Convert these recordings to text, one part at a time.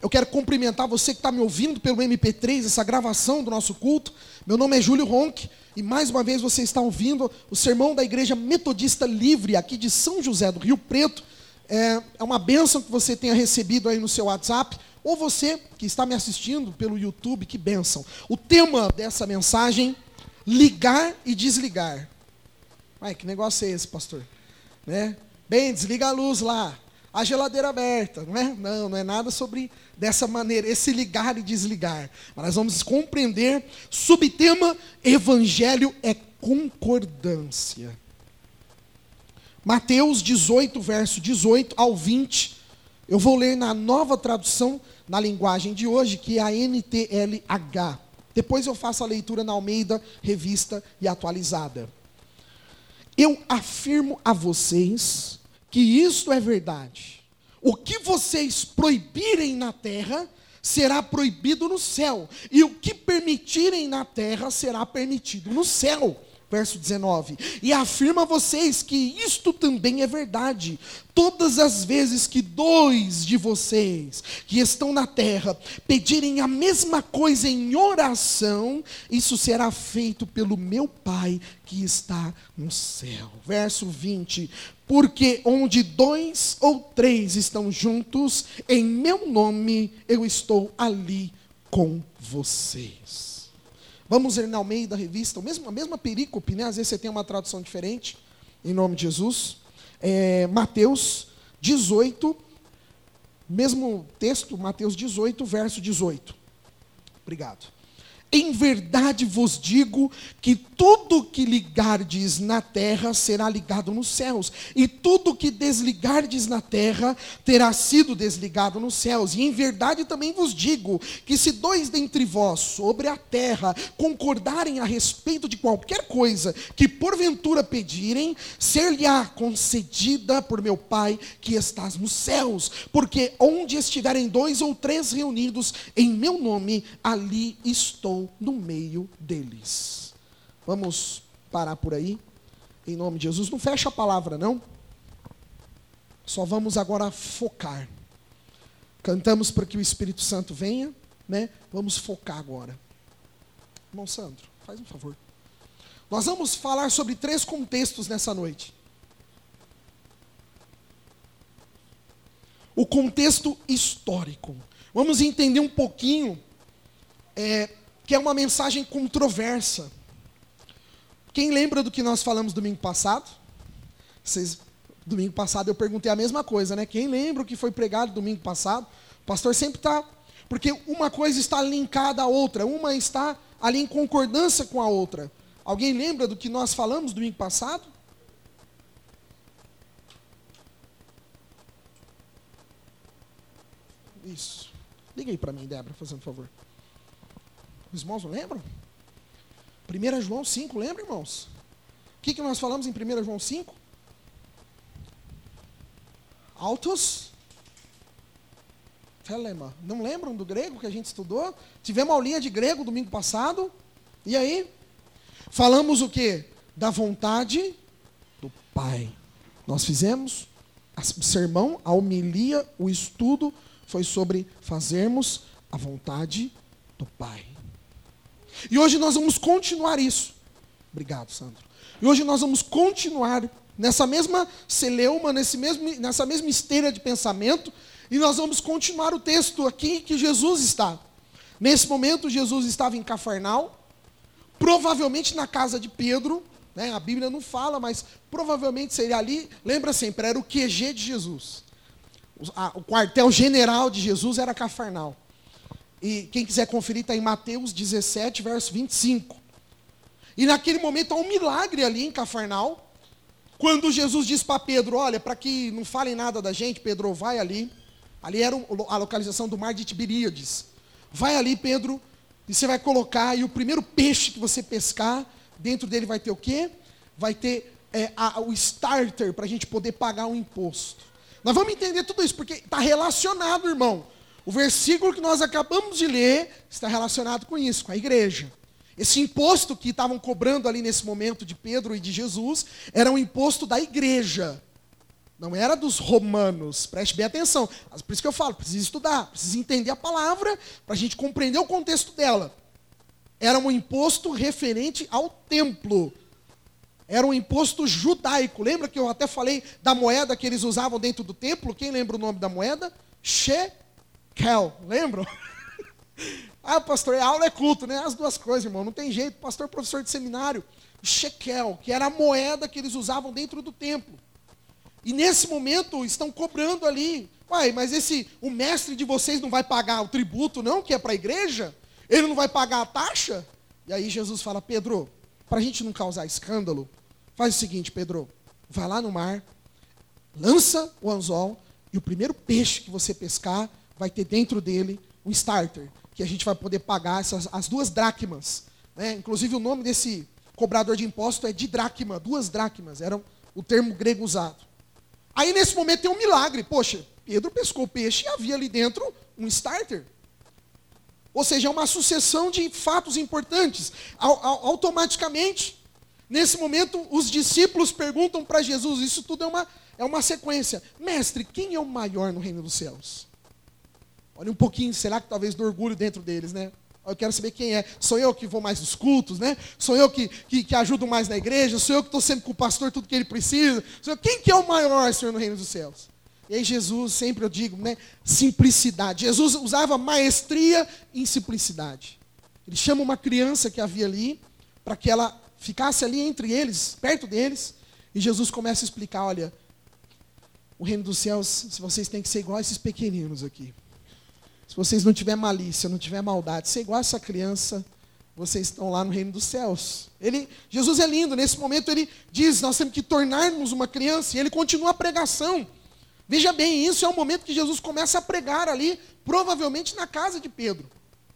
Eu quero cumprimentar você que está me ouvindo pelo MP3, essa gravação do nosso culto. Meu nome é Júlio Ronck e mais uma vez você está ouvindo o sermão da Igreja Metodista Livre, aqui de São José do Rio Preto. É uma bênção que você tenha recebido aí no seu WhatsApp, ou você que está me assistindo pelo YouTube, que bênção. O tema dessa mensagem, ligar e desligar. Ai, que negócio é esse, pastor? Né? Bem, desliga a luz lá. A geladeira aberta, não é? Não é nada sobre dessa maneira, esse ligar e desligar. Mas nós vamos compreender, subtema, Evangelho é concordância. Mateus 18, verso 18 ao 20, eu vou ler na nova tradução, na linguagem de hoje, que é a NTLH. Depois eu faço a leitura na Almeida, revista e atualizada. Eu afirmo a vocês que isto é verdade. O que vocês proibirem na terra, será proibido no céu. E o que permitirem na terra, será permitido no céu. Verso 19. E afirma a vocês que isto também é verdade. Todas as vezes que dois de vocês que estão na terra pedirem a mesma coisa em oração, isso será feito pelo meu Pai que está no céu. Verso 20. Porque onde dois ou três estão juntos, em meu nome, eu estou ali com vocês. Vamos ler na Almeida Revista, a mesma perícope, né? Às vezes você tem uma tradução diferente, em nome de Jesus. Mateus 18, mesmo texto, Mateus 18, verso 18. Obrigado. Em verdade vos digo que tudo que ligardes na terra será ligado nos céus, e tudo que desligardes na terra terá sido desligado nos céus. E em verdade também vos digo que se dois dentre vós sobre a terra concordarem a respeito de qualquer coisa que porventura pedirem, ser-lhe-á concedida por meu Pai que estás nos céus. Porque onde estiverem dois ou três reunidos em meu nome, ali estou no meio deles. Vamos parar por aí, em nome de Jesus. Não fecha a palavra, não. Só vamos agora focar. Cantamos para que o Espírito Santo venha, né? Vamos focar agora. Irmão Sandro, faz um favor. Nós vamos falar sobre 3 contextos nessa noite. O contexto histórico. Vamos entender um pouquinho que é uma mensagem controversa. Quem lembra do que nós falamos domingo passado? Domingo passado eu perguntei a mesma coisa, né? Quem lembra o que foi pregado domingo passado? O pastor sempre está... Porque uma coisa está linkada à outra, uma está ali em concordância com a outra. Alguém lembra do que nós falamos domingo passado? Isso. Liga aí para mim, Débora, fazendo favor. Os irmãos não lembram? 1 João 5, lembra, irmãos? O que nós falamos em 1 João 5? Autos Telema. Não lembram do grego que a gente estudou? Tivemos aulinha de grego domingo passado. E aí? Falamos o quê? Da vontade do Pai. Nós fizemos o sermão, a homilia, o estudo foi sobre fazermos a vontade do Pai. E hoje nós vamos continuar isso. Obrigado, Sandro. E hoje nós vamos continuar nessa mesma celeuma, nessa mesma esteira de pensamento, e nós vamos continuar o texto aqui que Jesus está. Nesse momento, Jesus estava em Cafarnaum, provavelmente na casa de Pedro, né? A Bíblia não fala, mas provavelmente seria ali. Lembra sempre, era o QG de Jesus. O quartel-general de Jesus era Cafarnaum. E quem quiser conferir, está em Mateus 17, verso 25. E naquele momento há um milagre ali em Cafarnaum, quando Jesus diz para Pedro, olha, para que não falem nada da gente, Pedro, vai ali. Ali era a localização do mar de Tiberíades. Vai ali, Pedro, e você vai colocar, e o primeiro peixe que você pescar, dentro dele vai ter o quê? Vai ter o starter, para a gente poder pagar o imposto. Nós vamos entender tudo isso, porque está relacionado, irmão. O versículo que nós acabamos de ler está relacionado com isso, com a igreja. Esse imposto que estavam cobrando ali nesse momento de Pedro e de Jesus, era um imposto da igreja. Não era dos romanos, preste bem atenção. Por isso que eu falo, precisa estudar, precisa entender a palavra, para a gente compreender o contexto dela. Era um imposto referente ao templo. Era um imposto judaico. Lembra que eu até falei da moeda que eles usavam dentro do templo? Quem lembra o nome da moeda? Shekel. Lembram? Ah, pastor, a aula é culto, né? As duas coisas, irmão. Não tem jeito. Pastor, professor de seminário. Shekel, que era a moeda que eles usavam dentro do templo. E nesse momento estão cobrando ali. Uai, mas o mestre de vocês não vai pagar o tributo, não, que é para a igreja? Ele não vai pagar a taxa? E aí Jesus fala, Pedro, para a gente não causar escândalo, faz o seguinte, Pedro, vai lá no mar, lança o anzol, e o primeiro peixe que você pescar, vai ter dentro dele um starter, que a gente vai poder pagar as 2 dracmas. Né? Inclusive o nome desse cobrador de imposto é de dracma, 2 dracmas, era o termo grego usado. Aí nesse momento tem um milagre. Poxa, Pedro pescou o peixe e havia ali dentro um starter. Ou seja, é uma sucessão de fatos importantes. Automaticamente, nesse momento, os discípulos perguntam para Jesus, isso tudo é uma sequência. Mestre, quem é o maior no reino dos céus? Olha um pouquinho, será que talvez do orgulho dentro deles, né? Eu quero saber quem é. Sou eu que vou mais nos cultos, né? Sou eu que ajudo mais na igreja? Sou eu que estou sempre com o pastor tudo que ele precisa? Quem que é o maior, Senhor, no reino dos céus? E aí Jesus, sempre eu digo, né? Simplicidade. Jesus usava maestria em simplicidade. Ele chama uma criança que havia ali, para que ela ficasse ali entre eles, perto deles, e Jesus começa a explicar, olha, o reino dos céus, se vocês têm que ser igual a esses pequeninos aqui. Se vocês não tiverem malícia, não tiverem maldade, ser igual a essa criança, vocês estão lá no reino dos céus. Jesus é lindo, nesse momento ele diz, nós temos que tornar-nos uma criança, e ele continua a pregação. Veja bem, isso é o momento que Jesus começa a pregar ali, provavelmente na casa de Pedro.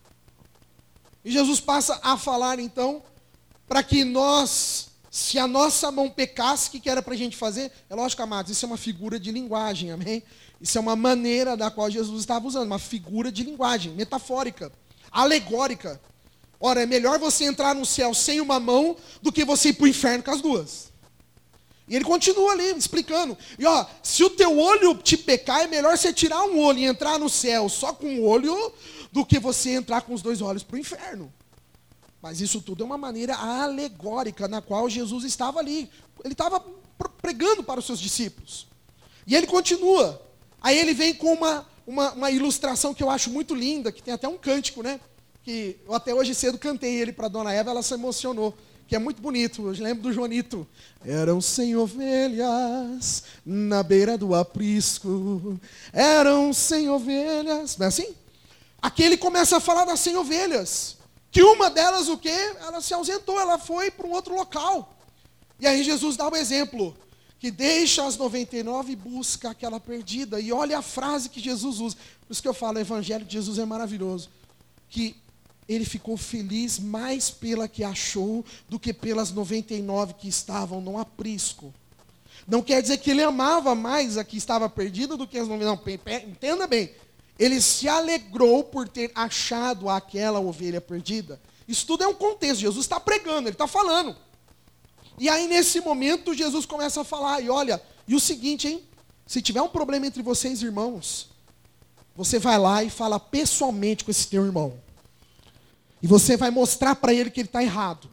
E Jesus passa a falar então, para que nós, se a nossa mão pecasse, o que era para a gente fazer? É lógico, amados, isso é uma figura de linguagem, amém? Isso é uma maneira da qual Jesus estava usando, uma figura de linguagem, metafórica, alegórica. Ora, é melhor você entrar no céu sem uma mão do que você ir para o inferno com as 2. E ele continua ali, explicando. E se o teu olho te pecar, é melhor você tirar um olho e entrar no céu só com um olho, do que você entrar com os 2 olhos para o inferno. Mas isso tudo é uma maneira alegórica na qual Jesus estava ali. Ele estava pregando para os seus discípulos. E ele continua. Aí ele vem com uma ilustração que eu acho muito linda, que tem até um cântico, né? Que eu até hoje cedo cantei ele para a dona Eva, ela se emocionou. Que é muito bonito, eu lembro do Joanito. Eram 100 ovelhas na beira do aprisco. Eram 100 ovelhas. Não é assim? Aqui ele começa a falar das 100 ovelhas. Que uma delas, o quê? Ela se ausentou, ela foi para um outro local. E aí Jesus dá o exemplo. Que deixa as 99 e busca aquela perdida. E olha a frase que Jesus usa. Por isso que eu falo, o evangelho de Jesus é maravilhoso. Que ele ficou feliz mais pela que achou do que pelas 99 que estavam no aprisco. Não quer dizer que ele amava mais a que estava perdida do que as 99. Não, entenda bem. Ele se alegrou por ter achado aquela ovelha perdida. Isso tudo é um contexto. Jesus está pregando, ele está falando. E aí, nesse momento, Jesus começa a falar, e olha, e o seguinte, hein? Se tiver um problema entre vocês, irmãos, você vai lá e fala pessoalmente com esse teu irmão. E você vai mostrar para ele que ele está errado.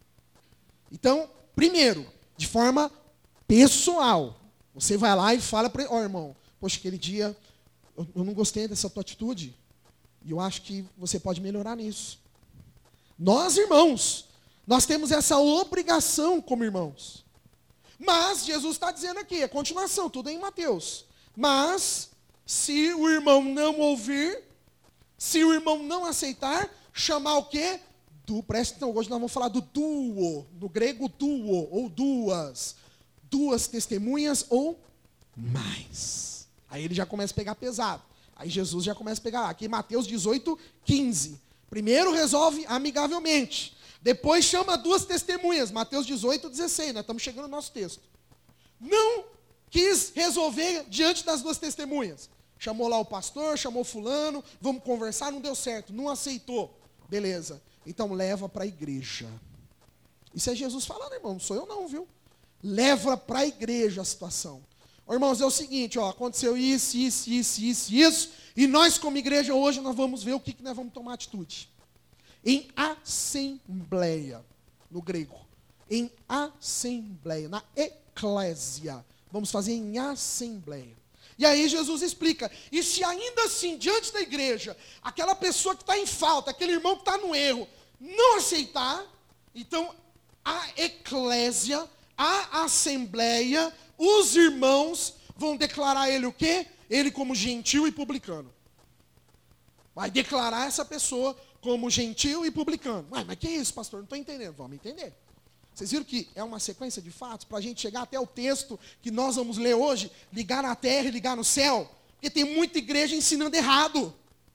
Então, primeiro, de forma pessoal, você vai lá e fala para ele, irmão, poxa, aquele dia eu não gostei dessa tua atitude, e eu acho que você pode melhorar nisso. Nós, irmãos, nós temos essa obrigação como irmãos. Mas Jesus está dizendo aqui, a continuação, tudo é em Mateus. Mas, se o irmão não ouvir, se o irmão não aceitar, chamar o quê? Presta atenção, hoje nós vamos falar do duo, no grego duo, ou duas. 2 testemunhas ou mais. Aí ele já começa a pegar pesado. Aí Jesus já começa a pegar, aqui em Mateus 18, 15. Primeiro resolve amigavelmente. Depois chama 2 testemunhas, Mateus 18, 16, nós estamos chegando no nosso texto. Não quis resolver diante das 2 testemunhas. Chamou lá o pastor, chamou fulano, vamos conversar, não deu certo, não aceitou. Beleza, então leva para a igreja. Isso é Jesus falando, irmão, não sou eu não, viu? Leva para a igreja a situação. Irmãos, é o seguinte, aconteceu isso, e nós como igreja hoje nós vamos ver o que nós vamos tomar atitude. Em assembleia, no grego. Em assembleia, na eclésia. Vamos fazer em assembleia. E aí Jesus explica, e se ainda assim, diante da igreja, aquela pessoa que está em falta, aquele irmão que está no erro, não aceitar, então a eclésia, a assembleia, os irmãos vão declarar ele o quê? Ele como gentil e publicano. Vai declarar essa pessoa como gentil e publicano. Mas que é isso, pastor? Não estou entendendo. Vamos entender. Vocês viram que é uma sequência de fatos para a gente chegar até o texto que nós vamos ler hoje, ligar na terra e ligar no céu? Porque tem muita igreja ensinando errado.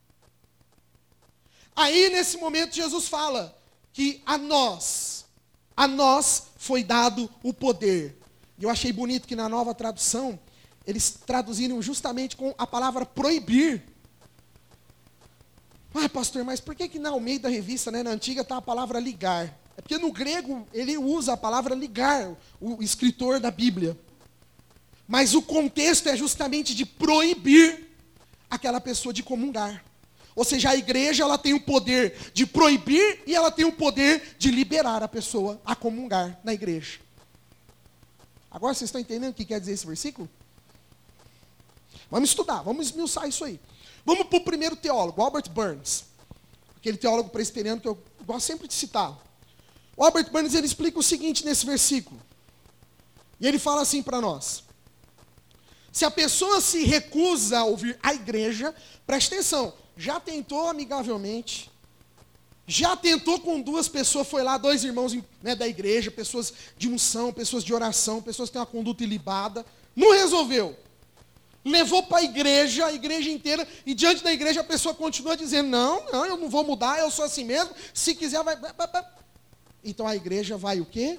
Aí, nesse momento, Jesus fala que a nós foi dado o poder. E eu achei bonito que na nova tradução, eles traduziram justamente com a palavra proibir. Pastor, mas por que na Almeida Revista, na antiga, está a palavra ligar? É porque no grego, ele usa a palavra ligar, o escritor da Bíblia. Mas o contexto é justamente de proibir aquela pessoa de comungar. Ou seja, a igreja ela tem o poder de proibir e ela tem o poder de liberar a pessoa a comungar na igreja. Agora vocês estão entendendo o que quer dizer esse versículo? Vamos estudar, vamos esmiuçar isso aí. Vamos para o primeiro teólogo, Albert Barnes. Aquele teólogo presbiteriano que eu gosto sempre de citar. O Albert Barnes ele explica o seguinte nesse versículo. E ele fala assim para nós. Se a pessoa se recusa a ouvir a igreja, preste atenção, já tentou amigavelmente, já tentou com duas pessoas, foi lá, dois irmãos da igreja, pessoas de unção, pessoas de oração, pessoas que têm uma conduta ilibada, não resolveu. Levou para a igreja inteira, e diante da igreja a pessoa continua dizendo, não, eu não vou mudar, eu sou assim mesmo, se quiser vai. Então a igreja vai o quê?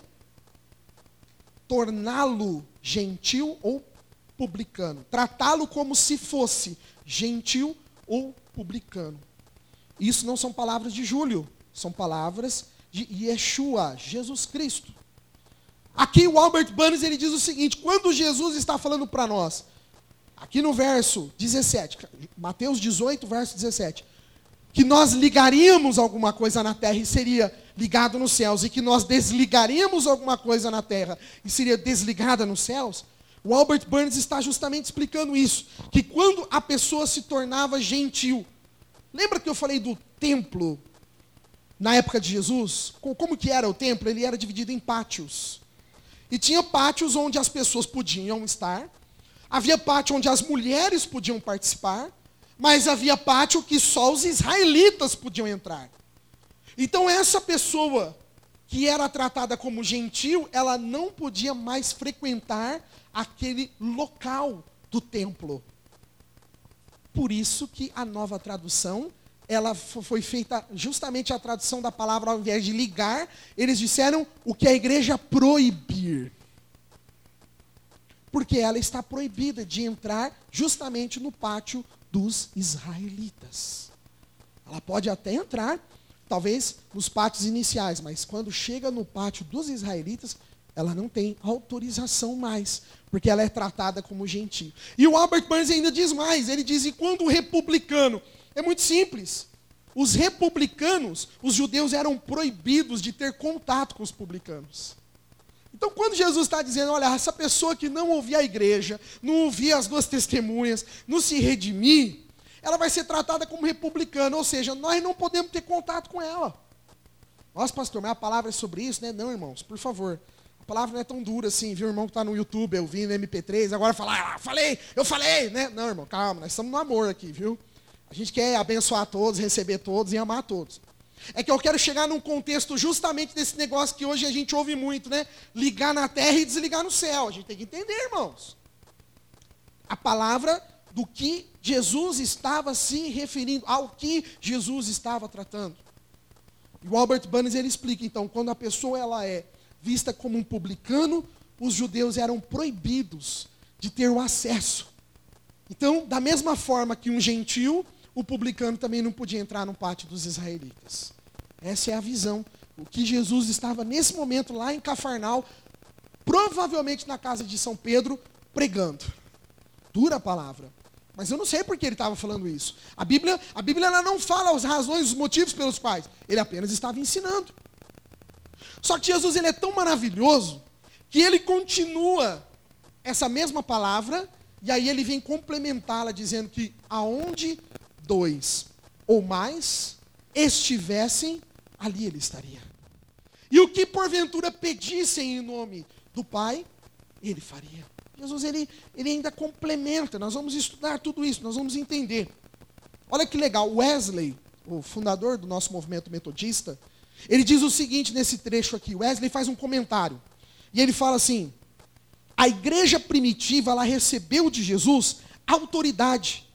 Torná-lo gentil ou publicano. Tratá-lo como se fosse gentil ou publicano. Isso não são palavras de Júlio, são palavras de Yeshua, Jesus Cristo. Aqui o Albert Barnes ele diz o seguinte, quando Jesus está falando para nós, aqui no verso 17, Mateus 18, verso 17, que nós ligaríamos alguma coisa na terra e seria ligado nos céus, e que nós desligaríamos alguma coisa na terra e seria desligada nos céus, o Albert Barnes está justamente explicando isso, que quando a pessoa se tornava gentil, lembra que eu falei do templo na época de Jesus? Como que era o templo? Ele era dividido em pátios. E tinha pátios onde as pessoas podiam estar, havia pátio onde as mulheres podiam participar, mas havia pátio que só os israelitas podiam entrar. Então essa pessoa que era tratada como gentil, ela não podia mais frequentar aquele local do templo. Por isso que a nova tradução, ela foi feita justamente a tradução da palavra, ao invés de ligar, eles disseram o que a igreja proibir. Porque ela está proibida de entrar justamente no pátio dos israelitas. Ela pode até entrar, talvez, nos pátios iniciais, mas quando chega no pátio dos israelitas, ela não tem autorização mais, porque ela é tratada como gentil. E o Albert Barnes ainda diz mais, ele diz, e quando o republicano, é muito simples, os republicanos, os judeus eram proibidos de ter contato com os publicanos. Então, quando Jesus está dizendo, olha, essa pessoa que não ouvia a igreja, não ouvia as duas testemunhas, não se redimir, ela vai ser tratada como republicana, ou seja, nós não podemos ter contato com ela. Nossa, pastor, mas a palavra é sobre isso, né? Não, irmãos, por favor. A palavra não é tão dura assim, viu? O irmão que está no YouTube, ouvindo MP3, agora fala, eu falei, né? Não, irmão, calma, nós estamos no amor aqui, viu? A gente quer abençoar todos, receber todos e amar todos. É que eu quero chegar num contexto justamente desse negócio que hoje a gente ouve muito, né? Ligar na terra e desligar no céu. A gente tem que entender, irmãos. A palavra do que Jesus estava se referindo, ao que Jesus estava tratando. E o Albert Barnes, ele explica, então, quando a pessoa ela é vista como um publicano, os judeus eram proibidos de ter o acesso. Então, da mesma forma que um gentil, o publicano também não podia entrar no pátio dos israelitas. Essa é a visão. O que Jesus estava nesse momento lá em Cafarnaum, provavelmente na casa de São Pedro, pregando. dura a palavra. Mas eu não sei por que ele estava falando isso. A Bíblia ela não fala as razões, os motivos pelos quais. Ele apenas estava ensinando. Só que Jesus ele é tão maravilhoso que ele continua essa mesma palavra e aí ele vem complementá-la dizendo que aonde 2 ou mais estivessem, ali ele estaria. E o que porventura pedissem em nome do Pai, ele faria. Jesus ele ainda complementa, nós vamos estudar tudo isso, nós vamos entender. Olha que legal, Wesley, o fundador do nosso movimento metodista, ele diz o seguinte nesse trecho aqui, Wesley faz um comentário, e ele fala assim, a igreja primitiva, ela recebeu de Jesus autoridade,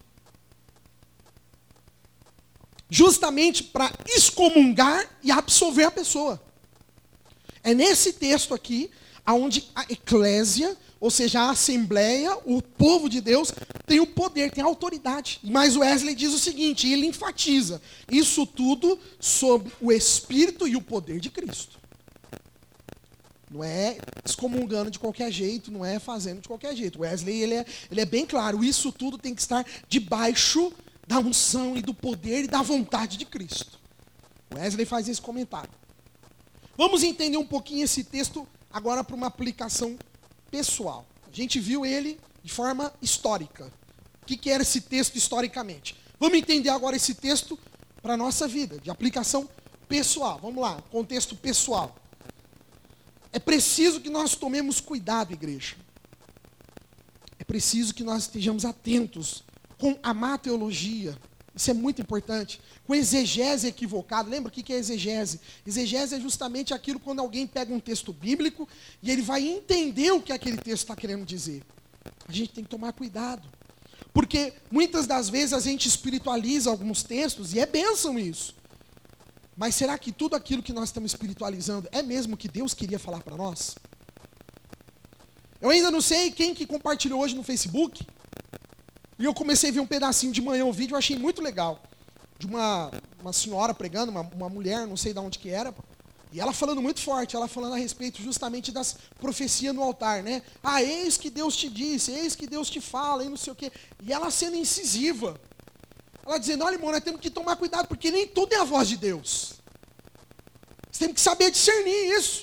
justamente para excomungar e absolver a pessoa. É nesse texto aqui, onde a eclésia, ou seja, a assembleia, o povo de Deus, tem o poder, tem a autoridade. Mas Wesley diz o seguinte, ele enfatiza, isso tudo sob o Espírito e o poder de Cristo. Não é excomungando de qualquer jeito, não é fazendo de qualquer jeito. Wesley ele é bem claro, isso tudo tem que estar debaixo da unção e do poder e da vontade de Cristo. Wesley faz esse comentário. Vamos entender um pouquinho esse texto agora para uma aplicação pessoal. A gente viu ele de forma histórica. O que era esse texto historicamente? Vamos entender agora esse texto para a nossa vida, de aplicação pessoal. Vamos lá, contexto pessoal. É preciso que nós tomemos cuidado, igreja. É preciso que nós estejamos atentos com a má teologia. Isso é muito importante. Com exegese equivocada. Lembra o que é exegese? Exegese é justamente aquilo quando alguém pega um texto bíblico e ele vai entender o que aquele texto está querendo dizer. A gente tem que tomar cuidado. Porque muitas das vezes a gente espiritualiza alguns textos e é bênção isso. Mas será que tudo aquilo que nós estamos espiritualizando é mesmo o que Deus queria falar para nós? Eu ainda não sei quem que compartilhou hoje no Facebook. E eu comecei a ver um pedacinho de manhã, um vídeo, eu achei muito legal. De uma senhora pregando, uma mulher, não sei de onde que era. E ela falando muito forte, ela falando a respeito justamente das profecias no altar, né? Ah, eis que Deus te disse, eis que Deus te fala, e não sei o quê. E ela sendo incisiva. Ela dizendo, olha, irmão, nós temos que tomar cuidado, porque nem tudo é a voz de Deus. Você tem que saber discernir isso.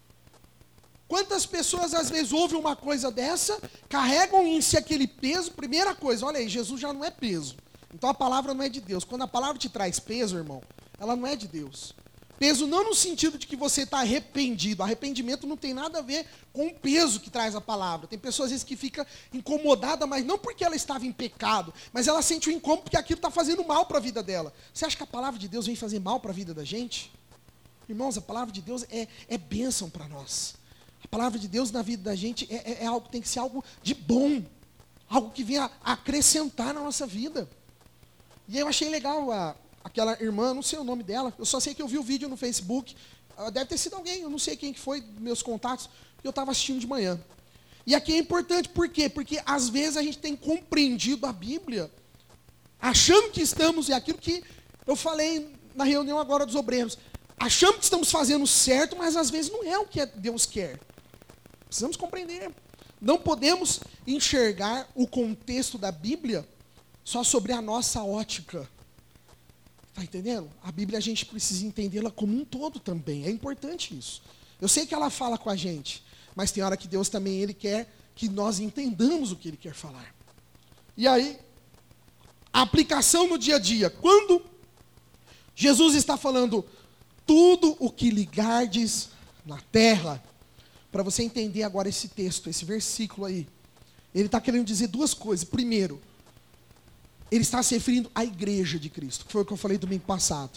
Quantas pessoas às vezes ouvem uma coisa dessa, carregam em si aquele peso, primeira coisa, olha aí, Jesus já não é peso. Então a palavra não é de Deus. Quando a palavra te traz peso, irmão, ela não é de Deus. Peso não no sentido de que você está arrependido. Arrependimento não tem nada a ver com o peso que traz a palavra. Tem pessoas às vezes que ficam incomodadas, mas não porque ela estava em pecado, mas ela sente o incômodo porque aquilo está fazendo mal para a vida dela. Você acha que a palavra de Deus vem fazer mal para a vida da gente? Irmãos, a palavra de Deus é bênção para nós. A palavra de Deus na vida da gente é algo, tem que ser algo de bom. Algo que venha acrescentar na nossa vida. E eu achei legal aquela irmã, não sei o nome dela, eu só sei que eu vi o vídeo no Facebook, deve ter sido alguém, eu não sei quem que foi, meus contatos, que eu estava assistindo de manhã. E aqui é importante, por quê? Porque às vezes a gente tem compreendido a Bíblia, achando que estamos, é aquilo que eu falei na reunião agora dos obreiros, achamos que estamos fazendo certo, mas às vezes não é o que Deus quer. Precisamos compreender. Não podemos enxergar o contexto da Bíblia só sobre a nossa ótica. Está entendendo? A Bíblia a gente precisa entendê-la como um todo também. É importante isso. Eu sei que ela fala com a gente, mas tem hora que Deus também ele quer que nós entendamos o que Ele quer falar. E aí, a aplicação no dia a dia. Quando Jesus está falando tudo o que ligardes na terra, para você entender agora esse texto, esse versículo aí, ele está querendo dizer duas coisas. Primeiro, ele está se referindo à igreja de Cristo, que foi o que eu falei domingo passado.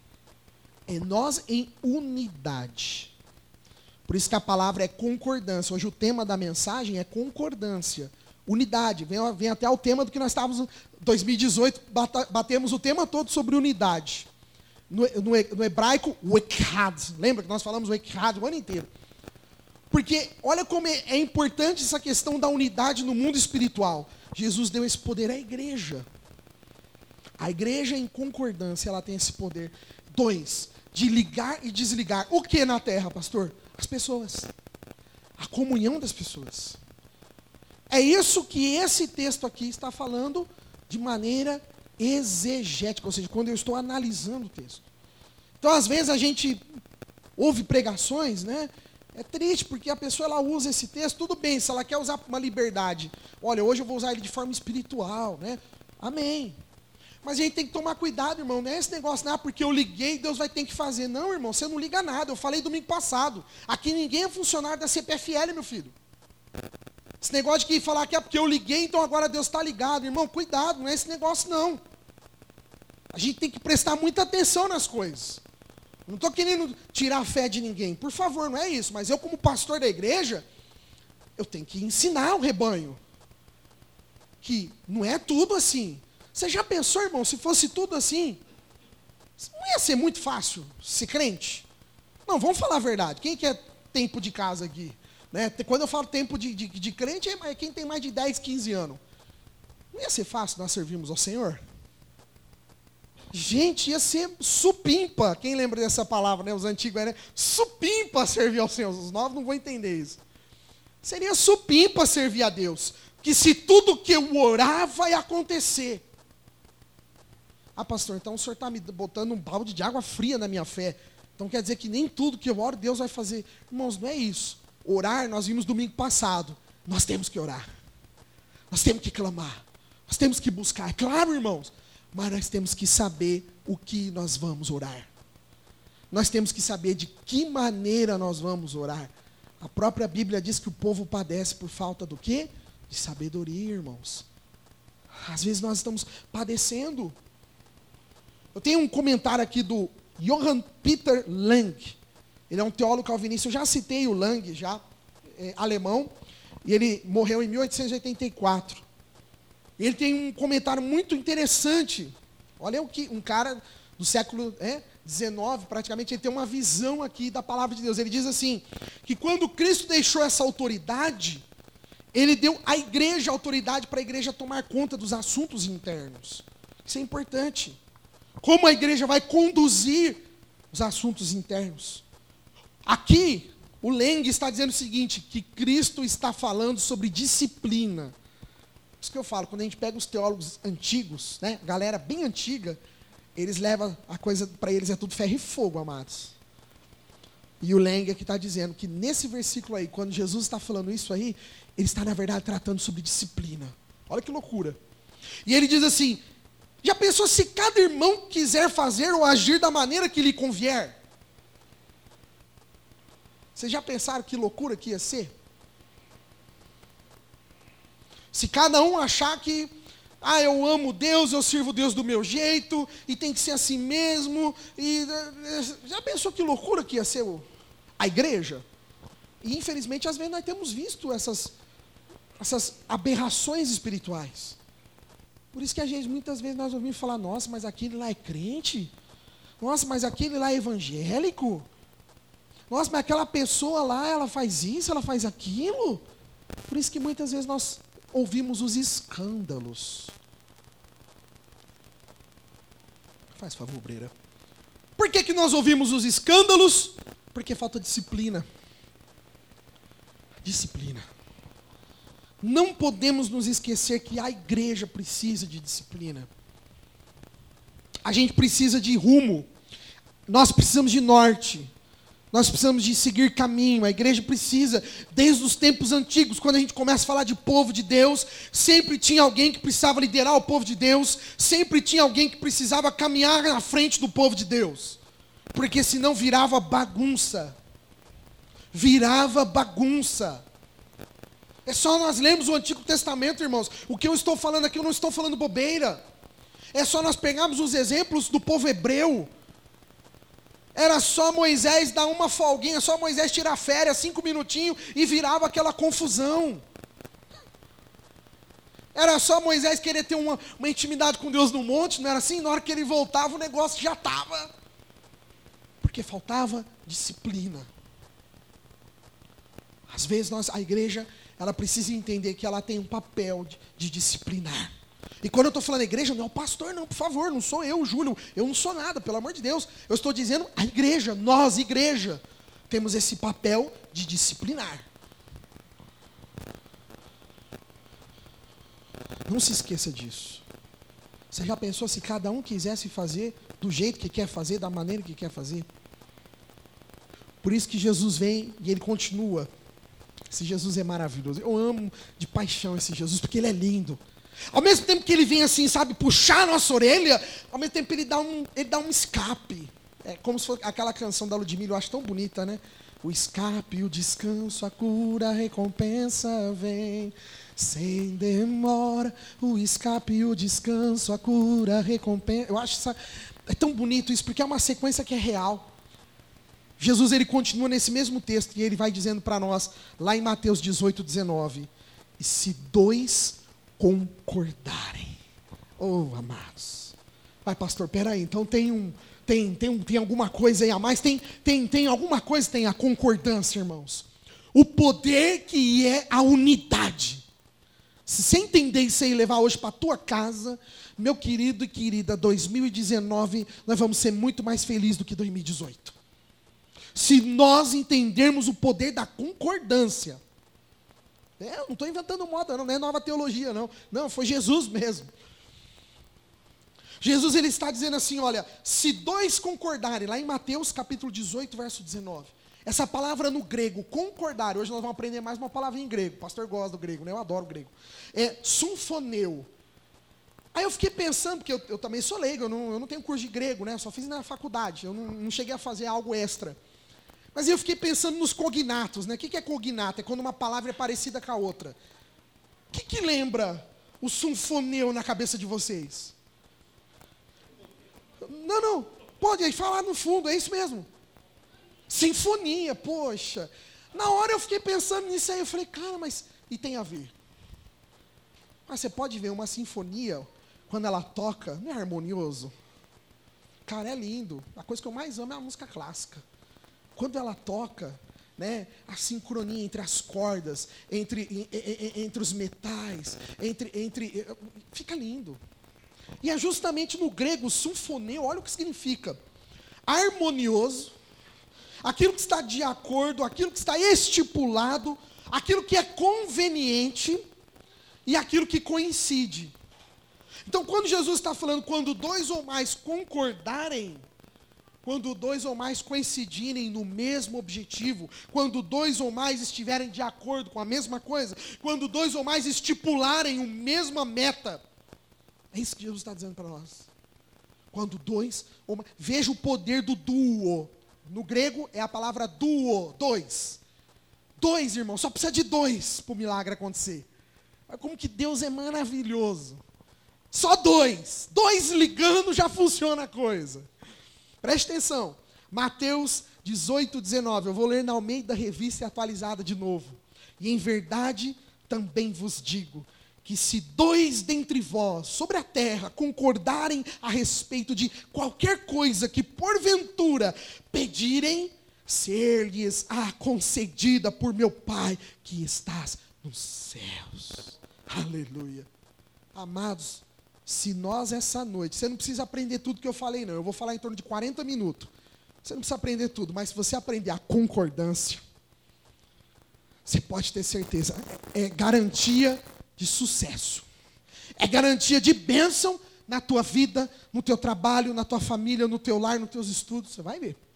É nós em unidade. Por isso que a palavra é concordância. Hoje o tema da mensagem é concordância. Unidade. Vem até o tema do que nós estávamos em 2018, batemos o tema todo sobre unidade. No hebraico, o echad. Lembra que nós falamos o echad o ano inteiro? Porque olha como é importante essa questão da unidade no mundo espiritual. Jesus deu esse poder à igreja. A igreja em concordância, ela tem esse poder. 2, de ligar e desligar. O que na terra, pastor? As pessoas. A comunhão das pessoas. É isso que esse texto aqui está falando de maneira exegética, ou seja, quando eu estou analisando o texto. Então, às vezes, a gente ouve pregações, né? É triste, porque a pessoa ela usa esse texto, tudo bem, se ela quer usar uma liberdade. Olha, hoje eu vou usar ele de forma espiritual, né? Amém. Mas a gente tem que tomar cuidado, irmão. Não é esse negócio, não, porque eu liguei, Deus vai ter que fazer. Não, irmão, você não liga nada. Eu falei domingo passado. Aqui ninguém é funcionário da CPFL, meu filho. Esse negócio de que falar que é porque eu liguei, então agora Deus está ligado. Irmão, cuidado, não é esse negócio, não. A gente tem que prestar muita atenção nas coisas. Não estou querendo tirar a fé de ninguém. Por favor, não é isso. Mas eu, como pastor da igreja, eu tenho que ensinar o rebanho. Que não é tudo assim. Você já pensou, irmão, se fosse tudo assim? Não ia ser muito fácil ser crente? Não, vamos falar a verdade. Quem quer tempo de casa aqui? Né? Quando eu falo tempo de crente, é quem tem mais de 10, 15 anos. Não ia ser fácil nós servirmos ao Senhor? Gente, ia ser supimpa. Quem lembra dessa palavra, né? Os antigos eram supimpa servir ao Senhor. Os novos não vão entender isso. Seria supimpa servir a Deus. Que se tudo que eu orar vai acontecer. Ah, pastor, então o senhor está me botando um balde de água fria na minha fé. Então quer dizer que nem tudo que eu oro, Deus vai fazer. Irmãos, não é isso. Orar, nós vimos domingo passado. Nós temos que orar. Nós temos que clamar. Nós temos que buscar. É claro, irmãos. Mas nós temos que saber o que nós vamos orar. Nós temos que saber de que maneira nós vamos orar. A própria Bíblia diz que o povo padece por falta do quê? De sabedoria, irmãos. Às vezes nós estamos padecendo. Eu tenho um comentário aqui do Johann Peter Lang. Ele é um teólogo calvinista. Eu já citei o Lang, alemão. E ele morreu em 1884. Ele tem um comentário muito interessante. Olha o que um cara do século XIX, praticamente, ele tem uma visão aqui da palavra de Deus. Ele diz assim, que quando Cristo deixou essa autoridade, ele deu à igreja autoridade para a igreja tomar conta dos assuntos internos. Isso é importante. Como a igreja vai conduzir os assuntos internos. Aqui, o Lang está dizendo o seguinte, que Cristo está falando sobre disciplina. Isso que eu falo, quando a gente pega os teólogos antigos, né, galera bem antiga, eles levam a coisa, para eles é tudo ferro e fogo, amados. E o Lang aqui está dizendo que nesse versículo aí, quando Jesus está falando isso aí, ele está, na verdade, tratando sobre disciplina. Olha que loucura. E ele diz assim, já pensou se cada irmão quiser fazer ou agir da maneira que lhe convier? Vocês já pensaram que loucura que ia ser? Se cada um achar que, eu amo Deus, eu sirvo Deus do meu jeito, e tem que ser assim mesmo, já pensou que loucura que ia ser a igreja? E infelizmente, às vezes nós temos visto essas aberrações espirituais. Por isso que a gente, muitas vezes nós ouvimos falar, nossa, mas aquele lá é crente? Nossa, mas aquele lá é evangélico? Nossa, mas aquela pessoa lá, ela faz isso, ela faz aquilo? Por isso que muitas vezes nós ouvimos os escândalos. Faz favor, Breira. Por que nós ouvimos os escândalos? Porque falta disciplina. Disciplina. Não podemos nos esquecer que a igreja precisa de disciplina. A gente precisa de rumo. Nós precisamos de norte. Nós precisamos de seguir caminho. A igreja precisa, desde os tempos antigos, quando a gente começa a falar de povo de Deus, sempre tinha alguém que precisava liderar o povo de Deus, sempre tinha alguém que precisava caminhar na frente do povo de Deus, porque senão virava bagunça. Virava bagunça. É só nós lermos o Antigo Testamento, irmãos. O que eu estou falando aqui, eu não estou falando bobeira. É só nós pegarmos os exemplos do povo hebreu. Era só Moisés dar uma folguinha, só Moisés tirar férias, 5 minutinhos, e virava aquela confusão. Era só Moisés querer ter uma intimidade com Deus no monte, não era assim? Na hora que ele voltava, o negócio já estava. Porque faltava disciplina. Às vezes a igreja, ela precisa entender que ela tem um papel de disciplinar. E quando eu estou falando igreja, não é o pastor não, por favor, não sou eu, Júlio, eu não sou nada, pelo amor de Deus. Eu estou dizendo a igreja, nós, igreja, temos esse papel de disciplinar. Não se esqueça disso. Você já pensou se cada um quisesse fazer do jeito que quer fazer, da maneira que quer fazer? Por isso que Jesus vem e ele continua. Esse Jesus é maravilhoso. Eu amo de paixão esse Jesus, porque ele é lindo. Ao mesmo tempo que ele vem assim, sabe, puxar a nossa orelha, ao mesmo tempo ele dá um escape. É como se fosse aquela canção da Ludmilla, eu acho tão bonita, né? O escape, o descanso, a cura, a recompensa vem. Sem demora, o escape, o descanso, a cura, a recompensa. Eu acho é tão bonito isso, porque é uma sequência que é real. Jesus, ele continua nesse mesmo texto, e ele vai dizendo para nós, lá em Mateus 18, 19. E se dois concordarem. Oh, amados. Vai, pastor, peraí, então tem alguma coisa aí a mais? Tem alguma coisa, tem a concordância, irmãos. O poder que é a unidade. Se você entender isso aí e levar hoje para a tua casa, meu querido e querida, 2019, nós vamos ser muito mais felizes do que 2018. Se nós entendermos o poder da concordância. Eu não estou inventando moda, não é nova teologia, não. Não, foi Jesus mesmo. Jesus, ele está dizendo assim, olha, se dois concordarem, lá em Mateus capítulo 18, verso 19. Essa palavra no grego, concordar, hoje nós vamos aprender mais uma palavra em grego. O pastor gosta do grego, né? Eu adoro o grego. É symphoneo. Aí eu fiquei pensando, porque eu também sou leigo, eu não tenho curso de grego, né? Eu só fiz na faculdade, eu não cheguei a fazer algo extra. Mas eu fiquei pensando nos cognatos, né? O que é cognato? É quando uma palavra é parecida com a outra. O que lembra o symphoneo na cabeça de vocês? Não, pode falar no fundo, é isso mesmo. Sinfonia, poxa. Na hora eu fiquei pensando nisso aí, eu falei, cara, mas e tem a ver? Mas você pode ver uma sinfonia, quando ela toca, não é harmonioso? Cara, é lindo. A coisa que eu mais amo é a música clássica. Quando ela toca, né, a sincronia entre as cordas, entre os metais, fica lindo. E é justamente no grego, sinfoneu, olha o que significa. Harmonioso, aquilo que está de acordo, aquilo que está estipulado, aquilo que é conveniente e aquilo que coincide. Então, quando Jesus está falando, quando dois ou mais concordarem, quando dois ou mais coincidirem no mesmo objetivo, quando dois ou mais estiverem de acordo com a mesma coisa, quando dois ou mais estipularem a mesma meta, é isso que Jesus está dizendo para nós. Quando dois ou mais, veja o poder do duo. No grego é a palavra duo, dois. Dois, irmão, só precisa de dois para o milagre acontecer. Olha como que Deus é maravilhoso. Só dois. Dois ligando já funciona a coisa. Preste atenção. Mateus 18, 19. Eu vou ler na Almeida Revista e Atualizada de novo. E em verdade também vos digo, que se dois dentre vós, sobre a terra, concordarem a respeito de qualquer coisa que porventura pedirem, ser-lhes concedida por meu Pai que estás nos céus. Aleluia. Amados, se nós essa noite, você não precisa aprender tudo que eu falei não, eu vou falar em torno de 40 minutos. Você não precisa aprender tudo, mas se você aprender a concordância, você pode ter certeza, é garantia de sucesso. É garantia de bênção na tua vida, no teu trabalho, na tua família, no teu lar, nos teus estudos. Você vai ver.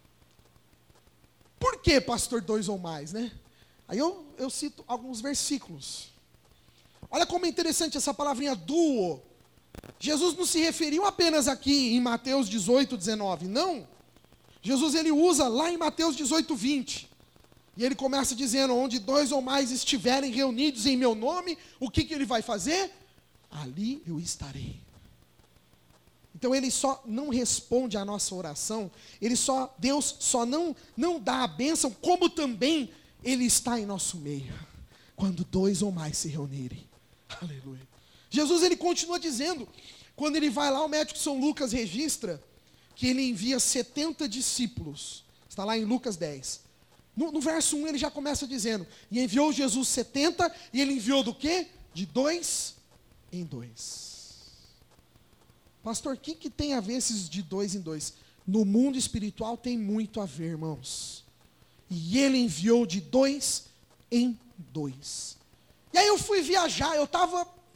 Por que, pastor, dois ou mais, né? Aí eu cito alguns versículos. Olha como é interessante essa palavrinha duo. Jesus não se referiu apenas aqui em Mateus 18, 19. Não. Jesus, ele usa lá em Mateus 18, 20. E ele começa dizendo, onde dois ou mais estiverem reunidos em meu nome, o que ele vai fazer? Ali eu estarei. Então ele só não responde à nossa oração, Deus só não dá a bênção, como também ele está em nosso meio. Quando dois ou mais se reunirem. Aleluia. Jesus, ele continua dizendo, quando ele vai lá, o médico São Lucas registra, que ele envia 70 discípulos. Está lá em Lucas 10. No verso 1 ele já começa dizendo, e enviou Jesus 70, e ele enviou do quê? De 2 em 2. Pastor, o que tem a ver esses de 2 em 2? No mundo espiritual tem muito a ver, irmãos. E ele enviou de 2 em 2. E aí eu fui viajar, eu estava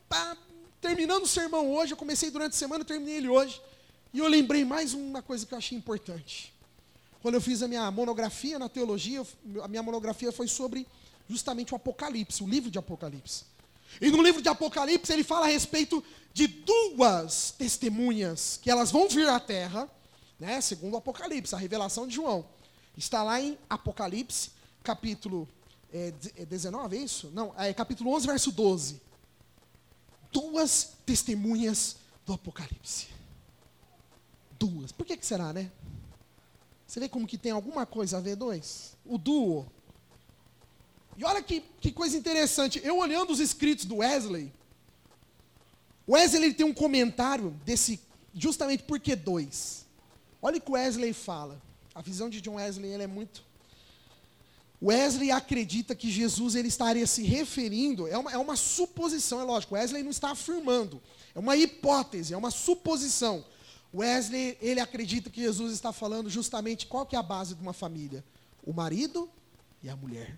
terminando o sermão hoje, eu comecei durante a semana, terminei ele hoje, e eu lembrei mais uma coisa que eu achei importante. Quando eu fiz a minha monografia na teologia, a minha monografia foi sobre justamente o Apocalipse, o livro de Apocalipse. E no livro de Apocalipse ele fala a respeito de duas testemunhas, que elas vão vir à terra, né, segundo o Apocalipse, a revelação de João. Está lá em Apocalipse, capítulo 19, é isso? Não, capítulo 11, verso 12. Duas testemunhas do Apocalipse. Duas. Por que será, né? Você vê como que tem alguma coisa a ver, dois? O duo. E olha que coisa interessante. Eu olhando os escritos do Wesley, o Wesley ele tem um comentário desse, justamente por que dois. Olha o que o Wesley fala. A visão de John Wesley ele é muito... Wesley acredita que Jesus ele estaria se referindo, é uma suposição, é lógico, Wesley não está afirmando, é uma hipótese, é uma suposição. Wesley, ele acredita que Jesus está falando justamente qual que é a base de uma família? O marido e a mulher.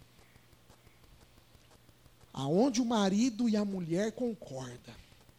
Aonde o marido e a mulher concordam.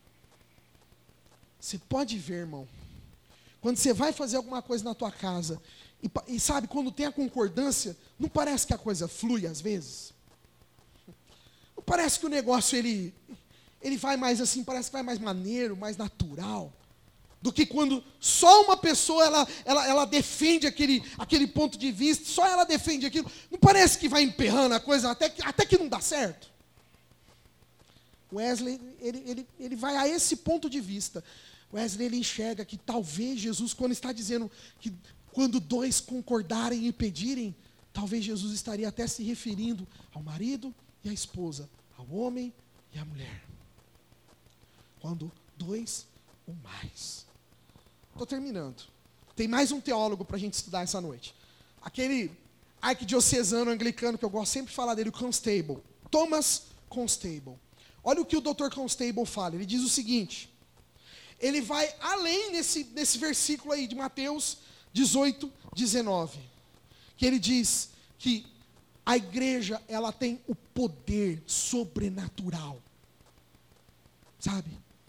Você pode ver, irmão, quando você vai fazer alguma coisa na tua casa, e sabe, quando tem a concordância, não parece que a coisa flui às vezes? Não parece que o negócio, ele vai mais assim, parece que vai mais maneiro, mais natural, do que quando só uma pessoa, ela defende aquele ponto de vista, só ela defende aquilo, não parece que vai emperrando a coisa até que não dá certo? Wesley, ele vai a esse ponto de vista. Wesley, ele enxerga que talvez Jesus, quando está dizendo que quando dois concordarem e pedirem, talvez Jesus estaria até se referindo ao marido e à esposa, ao homem e à mulher. Quando dois ou mais. Estou terminando. Tem mais um teólogo para a gente estudar essa noite. Aquele arquidiocesano anglicano que eu gosto sempre de falar dele, o Constable. Thomas Constable. Olha o que o Dr. Constable fala. Ele diz o seguinte. Ele vai além nesse versículo aí de Mateus 18, 19. Que ele diz que a igreja, ela tem o poder sobrenatural. Sabe?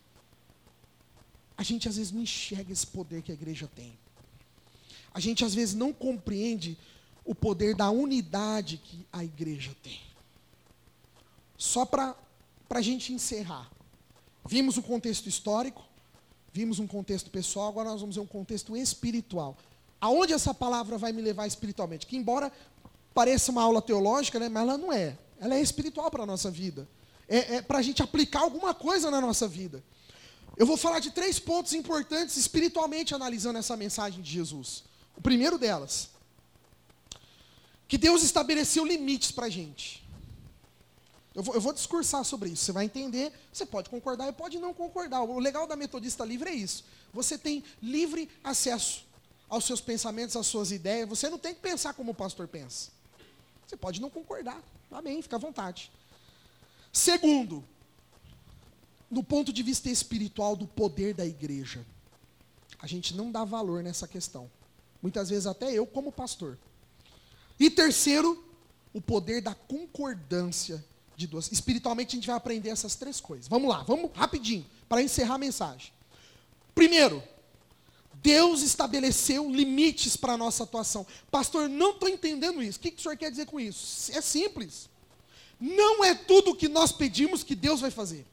A gente às vezes não enxerga esse poder que a igreja tem. A gente às vezes não compreende o poder da unidade que a igreja tem. Só para a gente encerrar. Vimos o contexto histórico, vimos um contexto pessoal, agora nós vamos ver um contexto espiritual. Aonde essa palavra vai me levar espiritualmente? Que embora pareça uma aula teológica, né, mas ela não é. Ela é espiritual para a nossa vida. É para a gente aplicar alguma coisa na nossa vida. Eu vou falar de 3 pontos importantes espiritualmente analisando essa mensagem de Jesus. O primeiro delas, que Deus estabeleceu limites para a gente. Eu vou discursar sobre isso, você vai entender, você pode concordar e pode não concordar. O legal da Metodista Livre é isso. Você tem livre acesso aos seus pensamentos, às suas ideias. Você não tem que pensar como o pastor pensa. Você pode não concordar. Amém, fica à vontade. Segundo, do ponto de vista espiritual do poder da igreja, a gente não dá valor nessa questão. Muitas vezes até eu como pastor. E terceiro, o poder da concordância de duas. Espiritualmente a gente vai aprender essas 3 coisas. Vamos lá, vamos rapidinho, para encerrar a mensagem. Primeiro, Deus estabeleceu limites para a nossa atuação. Pastor, não estou entendendo isso. O que o senhor quer dizer com isso? É simples. Não é tudo o que nós pedimos que Deus vai fazer.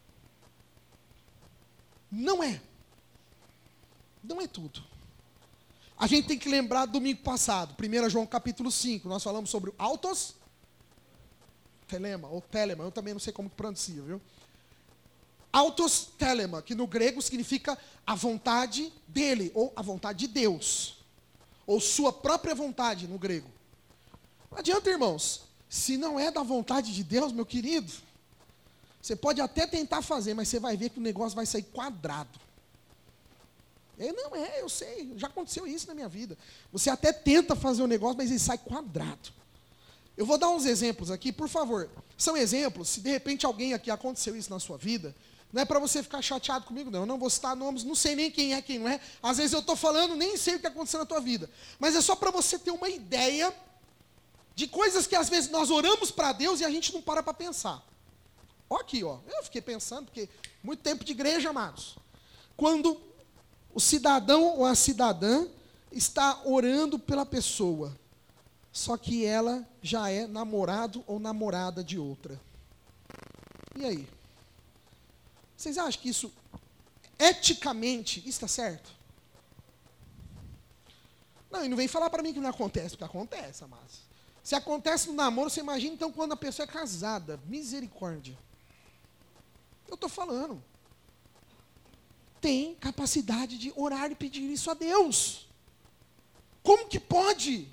Não é. Não é tudo. A gente tem que lembrar do domingo passado, 1 João capítulo 5, nós falamos sobre o autos telema, ou telema, eu também não sei como pronuncia, viu? Autos telema, que no grego significa a vontade dele, ou a vontade de Deus, ou sua própria vontade no grego. Não adianta, irmãos, se não é da vontade de Deus, meu querido, você pode até tentar fazer, mas você vai ver que o negócio vai sair quadrado. Eu sei, já aconteceu isso na minha vida. Você até tenta fazer o negócio, mas ele sai quadrado. Eu vou dar uns exemplos aqui, por favor. São exemplos, se de repente alguém aqui aconteceu isso na sua vida, não é para você ficar chateado comigo, não. Eu não vou citar nomes, não sei nem quem é, quem não é. Às vezes eu estou falando, nem sei o que aconteceu na tua vida. Mas é só para você ter uma ideia de coisas que às vezes nós oramos para Deus e a gente não para pensar. Ó aqui, ó. Eu fiquei pensando, porque muito tempo de igreja, amados. Quando o cidadão ou a cidadã está orando pela pessoa, só que ela já é namorado ou namorada de outra. E aí? Vocês acham que isso, eticamente, está certo? Não, e não vem falar para mim que não acontece, porque acontece, amados. Se acontece no namoro, você imagina então quando a pessoa é casada. Misericórdia. Eu estou falando. Tem capacidade de orar e pedir isso a Deus. Como que pode?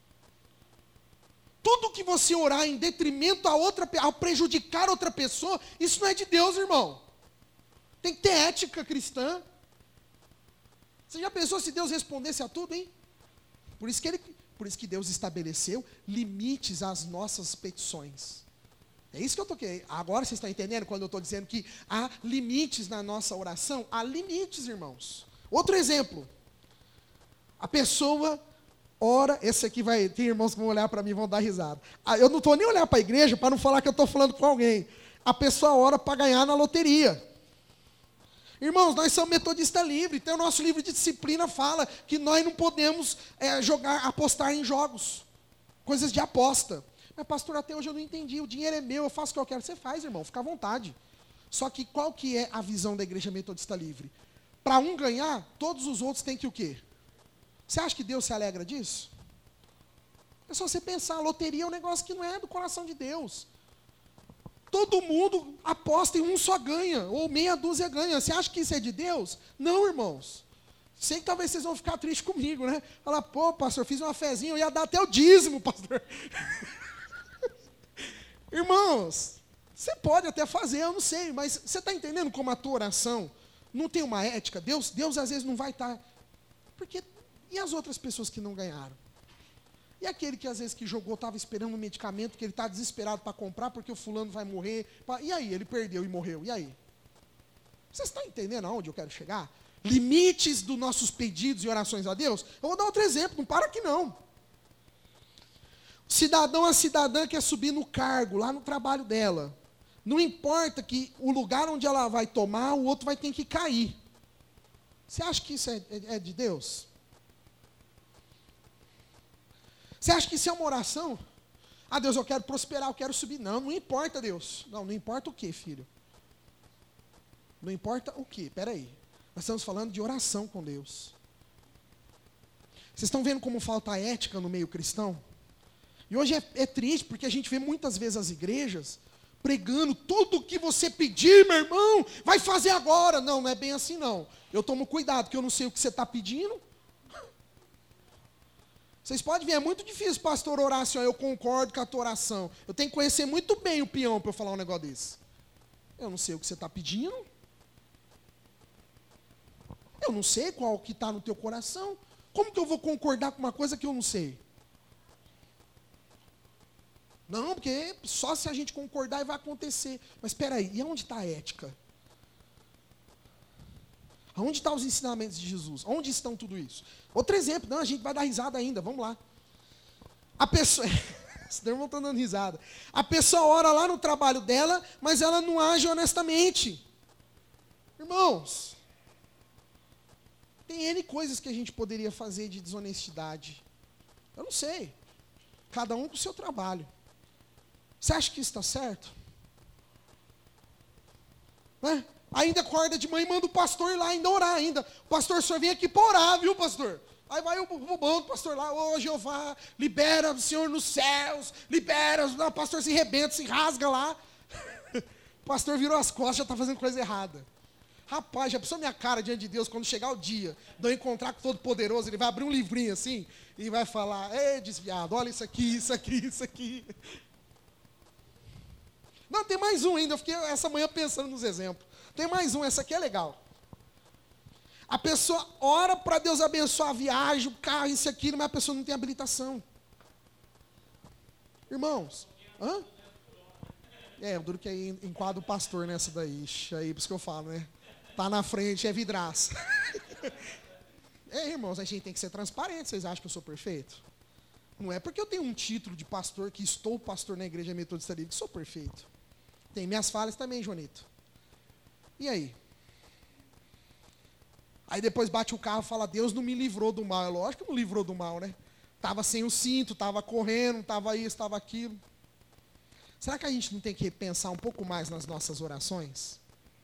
Tudo que você orar em detrimento a outra, ao prejudicar outra pessoa, isso não é de Deus, irmão. Tem que ter ética cristã. Você já pensou se Deus respondesse a tudo, hein? Por isso que Deus estabeleceu limites às nossas petições. É isso que eu estou querendo. Agora vocês estão entendendo quando eu estou dizendo que há limites na nossa oração? Há limites, irmãos. Outro exemplo. A pessoa ora, esse aqui vai, tem irmãos que vão olhar para mim e vão dar risada. Eu não estou nem olhando para a igreja para não falar que eu estou falando com alguém. A pessoa ora para ganhar na loteria. Irmãos, nós somos metodistas livres, então o nosso livro de disciplina fala que nós não podemos apostar em jogos, coisas de aposta. Mas pastor, até hoje eu não entendi, o dinheiro é meu, eu faço o que eu quero. Você faz, irmão, fica à vontade. Só que qual que é a visão da igreja metodista livre? Para um ganhar, todos os outros têm que o quê? Você acha que Deus se alegra disso? É só você pensar, a loteria é um negócio que não é do coração de Deus. Todo mundo aposta e um só ganha, ou meia dúzia ganha. Você acha que isso é de Deus? Não, irmãos. Sei que talvez vocês vão ficar tristes comigo, né? Falar, pô, pastor, fiz uma fezinha, eu ia dar até o dízimo, pastor. Irmãos, você pode até fazer, eu não sei, mas você está entendendo como a tua oração não tem uma ética? Deus às vezes não vai estar... Porque, e as outras pessoas que não ganharam? E aquele que às vezes que jogou, estava esperando um medicamento, que ele está desesperado para comprar, porque o fulano vai morrer. E aí, ele perdeu e morreu. E aí? Vocês estão entendendo aonde eu quero chegar? Limites dos nossos pedidos e orações a Deus? Eu vou dar outro exemplo, não para aqui não. O cidadão, a cidadã quer subir no cargo, lá no trabalho dela. Não importa que o lugar onde ela vai tomar, o outro vai ter que cair. Você acha que isso é de Deus? Você acha que isso é uma oração? Ah, Deus, eu quero prosperar, eu quero subir. Não, não importa, Deus. Não importa o quê, filho? Não importa o quê? Espera aí. Nós estamos falando de oração com Deus. Vocês estão vendo como falta ética no meio cristão? E hoje é triste, porque a gente vê muitas vezes as igrejas pregando tudo o que você pedir, meu irmão, vai fazer agora. Não, não é bem assim não. Eu tomo cuidado, porque eu não sei o que você está pedindo. Vocês podem ver, é muito difícil, pastor, orar assim, ó, eu concordo com a tua oração. Eu tenho que conhecer muito bem o peão para eu falar um negócio desse. Eu não sei o que você está pedindo. Eu não sei qual que está no teu coração. Como que eu vou concordar com uma coisa que eu não sei? Não, porque só se a gente concordar vai acontecer. Mas espera aí, e onde está a ética? Onde estão os ensinamentos de Jesus? Onde estão tudo isso? Outro exemplo, não, a gente vai dar risada ainda, vamos lá. A pessoa, esse irmão está dando risada. A pessoa ora lá no trabalho dela, mas ela não age honestamente. Irmãos, tem N coisas que a gente poderia fazer de desonestidade. Eu não sei. Cada um com o seu trabalho. Você acha que isso está certo? Né? Ainda acorda de manhã e manda o pastor ir lá ainda orar ainda. O pastor só vem aqui para orar, viu, pastor? Aí vai o bom do pastor lá, ô Jeová, libera o Senhor nos céus, libera, o pastor se rebenta, se rasga lá. O pastor virou as costas, já está fazendo coisa errada. Rapaz, já pensou minha cara diante de Deus quando chegar o dia de eu encontrar com o Todo-Poderoso, ele vai abrir um livrinho assim e vai falar, ei, desviado, olha isso aqui, isso aqui, isso aqui. Não, tem mais um ainda, eu fiquei essa manhã pensando nos exemplos. Tem mais um, essa aqui é legal. A pessoa ora para Deus abençoar a viagem, o carro, isso aqui, mas a pessoa não tem habilitação. Irmãos, hã? O duro que aí enquadra o pastor nessa daí. Ixi, aí por isso que eu falo, né? Tá na frente, é vidraça. Irmãos, a gente tem que ser transparente. Vocês acham que eu sou perfeito? Não é porque eu tenho um título de pastor, que estou pastor na igreja metodista livre, que sou perfeito. Tem minhas falhas também, Joanito. E aí? Aí depois bate o carro e fala, Deus não me livrou do mal. É lógico que não livrou do mal, né? Estava sem o cinto, estava correndo, estava isso, estava aquilo. Será que a gente não tem que repensar um pouco mais nas nossas orações?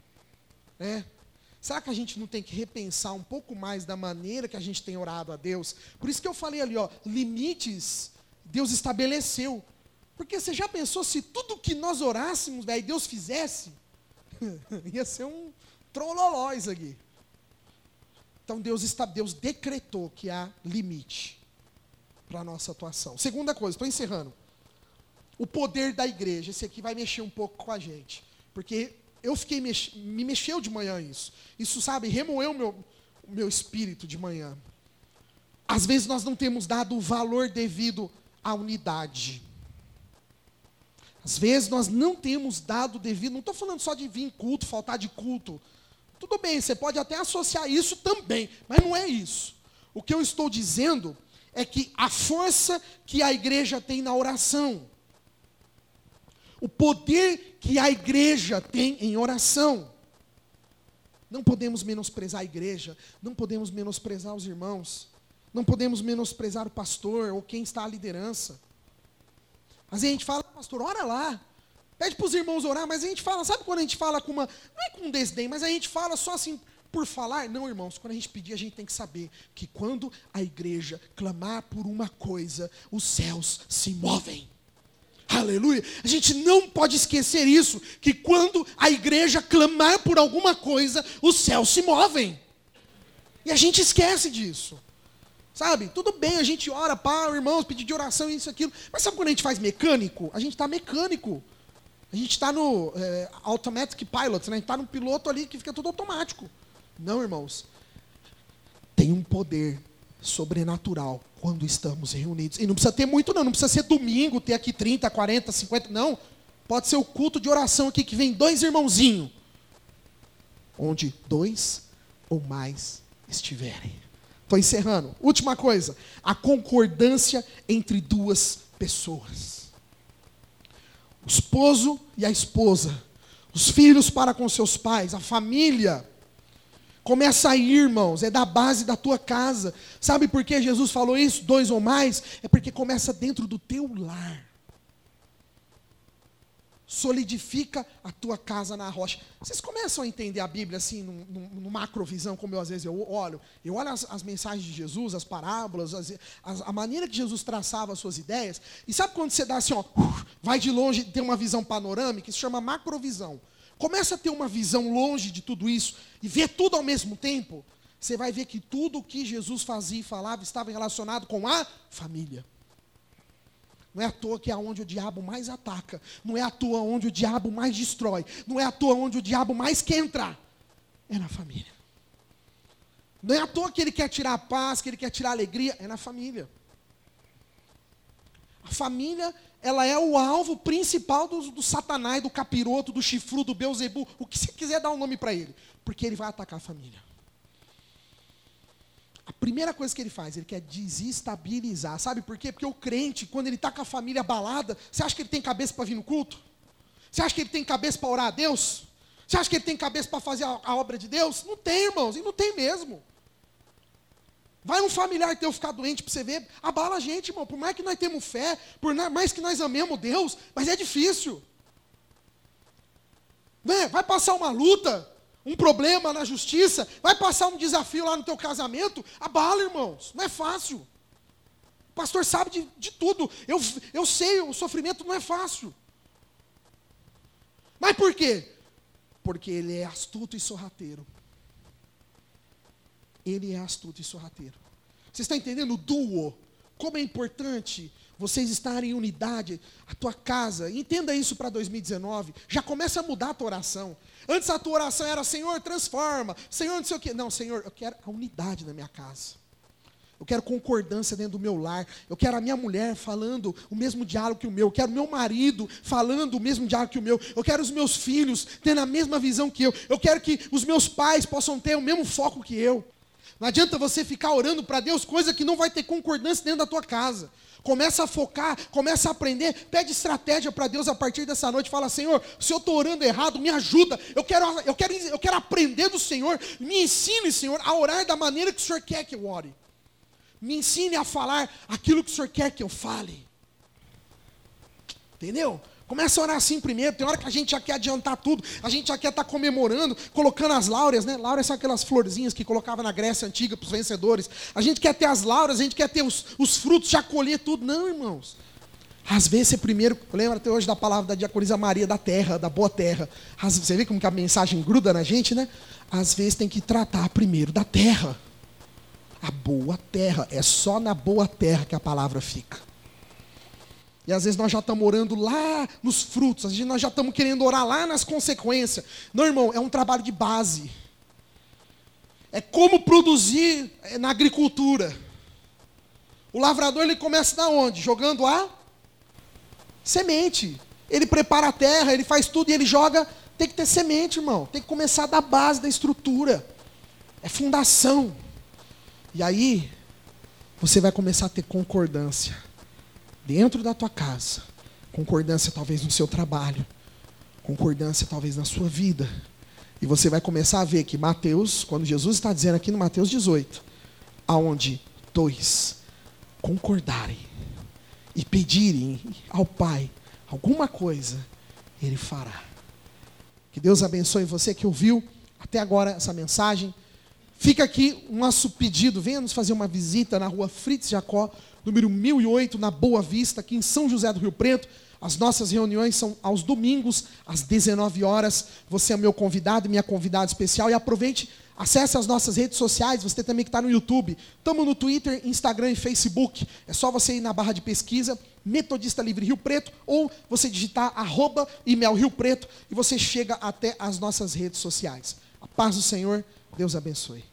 Será que a gente não tem que repensar um pouco mais da maneira que a gente tem orado a Deus? Por isso que eu falei ali, limites Deus estabeleceu. Porque você já pensou se tudo que nós orássemos, Deus fizesse? Ia ser um trololó isso aqui. Então Deus decretou que há limite para a nossa atuação. Segunda coisa, estou encerrando. O poder da igreja. Esse aqui vai mexer um pouco com a gente. Porque eu me mexeu de manhã isso. Isso, sabe, remoeu o meu espírito de manhã. Às vezes nós não temos dado o valor devido à unidade. Às vezes nós não temos dado devido, não estou falando só de vir em culto, faltar de culto. Tudo bem, você pode até associar isso também, mas não é isso. O que eu estou dizendo é que a força que a igreja tem na oração, o poder que a igreja tem em oração, não podemos menosprezar a igreja, não podemos menosprezar os irmãos, não podemos menosprezar o pastor ou quem está à liderança. Mas a gente fala, pastor, ora lá, pede para os irmãos orar, mas a gente fala, sabe quando a gente fala com não é com desdém, mas a gente fala só assim, por falar? Não, irmãos, quando a gente pedir, a gente tem que saber que quando a igreja clamar por uma coisa, os céus se movem. Aleluia. A gente não pode esquecer isso, que quando a igreja clamar por alguma coisa, os céus se movem. E a gente esquece disso. Sabe? Tudo bem, a gente ora, irmãos, pedir de oração, isso, aquilo. Mas sabe quando a gente faz mecânico? A gente está mecânico. A gente está no automatic pilot, né? A gente está no piloto ali que fica tudo automático. Não, irmãos. Tem um poder sobrenatural quando estamos reunidos. E não precisa ter muito não precisa ser domingo, ter aqui 30, 40, 50, não. Pode ser o culto de oração aqui, que vem 2 irmãozinhos. Onde 2 ou mais estiverem. Estou encerrando. Última coisa, a concordância entre 2 pessoas. O esposo e a esposa, os filhos para com seus pais, a família. Começa aí, irmãos, é da base da tua casa. Sabe por que Jesus falou isso? 2 ou mais? É porque começa dentro do teu lar. Solidifica a tua casa na rocha. Vocês começam a entender a Bíblia assim, no macrovisão, como eu às vezes eu olho as mensagens de Jesus, as parábolas, a maneira que Jesus traçava as suas ideias. E sabe quando você dá assim, vai de longe, tem uma visão panorâmica, isso chama macrovisão. Começa a ter uma visão longe de tudo isso e ver tudo ao mesmo tempo, você vai ver que tudo o que Jesus fazia e falava estava relacionado com a família. Não é à toa que é onde o diabo mais ataca, não é à toa onde o diabo mais destrói, não é à toa onde o diabo mais quer entrar, é na família. Não é à toa que ele quer tirar a paz, que ele quer tirar a alegria, é na família. A família, ela é o alvo principal do Satanás, do capiroto, do chifrudo, do Beelzebu, o que você quiser dar um nome para ele, porque ele vai atacar a família. A primeira coisa que ele faz, ele quer desestabilizar. Sabe por quê? Porque o crente, quando ele está com a família abalada, você acha que ele tem cabeça para vir no culto? Você acha que ele tem cabeça para orar a Deus? Você acha que ele tem cabeça para fazer a obra de Deus? Não tem, irmãos, e não tem mesmo. Vai um familiar teu ficar doente para você ver, abala a gente, irmão. Por mais que nós temos fé, por mais que nós amemos Deus, mas é difícil. Vai passar uma luta, um problema na justiça, vai passar um desafio lá no teu casamento, abala, irmãos, não é fácil. O pastor sabe de tudo, eu sei, o sofrimento não é fácil. Mas por quê? Porque ele é astuto e sorrateiro. Ele é astuto e sorrateiro. Você está entendendo o duo? Como é importante vocês estarem em unidade, a tua casa. Entenda isso para 2019. Já começa a mudar a tua oração. Antes a tua oração era, Senhor, transforma. Senhor, não sei o quê. Não, Senhor, eu quero a unidade na minha casa. Eu quero concordância dentro do meu lar. Eu quero a minha mulher falando o mesmo diálogo que o meu. Eu quero o meu marido falando o mesmo diálogo que o meu. Eu quero os meus filhos tendo a mesma visão que eu. Eu quero que os meus pais possam ter o mesmo foco que eu. Não adianta você ficar orando para Deus coisa que não vai ter concordância dentro da tua casa. Começa a focar, começa a aprender, pede estratégia para Deus a partir dessa noite. Fala: Senhor, se eu estou orando errado, me ajuda. Eu quero aprender do Senhor. Me ensine, Senhor, a orar da maneira que o Senhor quer que eu ore. Me ensine a falar aquilo que o Senhor quer que eu fale. Entendeu? Começa a orar assim primeiro. Tem hora que a gente já quer adiantar tudo. A gente já quer estar comemorando, colocando as láureas, né? Láureas são aquelas florzinhas que colocava na Grécia Antiga para os vencedores. A gente quer ter as láureas, a gente quer ter os frutos, já colher tudo. Não, irmãos. Às vezes você primeiro, lembra até hoje da palavra da diaconisa Maria, da terra, da boa terra. Você vê como que a mensagem gruda na gente, né? Às vezes tem que tratar primeiro da terra. A boa terra. É só na boa terra que a palavra fica. E às vezes nós já estamos orando lá nos frutos, às vezes nós já estamos querendo orar lá nas consequências. Não, irmão, é um trabalho de base. É como produzir na agricultura. O lavrador, ele começa da onde? Jogando a semente. Ele prepara a terra, ele faz tudo e ele joga. Tem que ter semente, irmão. Tem que começar da base da estrutura. É fundação. E aí, você vai começar a ter concordância. Dentro da tua casa, concordância talvez no seu trabalho, concordância talvez na sua vida. E você vai começar a ver que Mateus, quando Jesus está dizendo aqui no Mateus 18, aonde dois concordarem e pedirem ao Pai alguma coisa, Ele fará. Que Deus abençoe você que ouviu até agora essa mensagem. Fica aqui um nosso pedido, venha nos fazer uma visita na rua Fritz Jacó, número 1008, na Boa Vista, aqui em São José do Rio Preto. As nossas reuniões são aos domingos, às 19 horas. Você é meu convidado, minha convidada especial. E aproveite, acesse as nossas redes sociais, você também que está no YouTube. Estamos no Twitter, Instagram e Facebook. É só você ir na barra de pesquisa, Metodista Livre Rio Preto, ou você digitar @IMEL Rio Preto, e você chega até as nossas redes sociais. A paz do Senhor, Deus abençoe.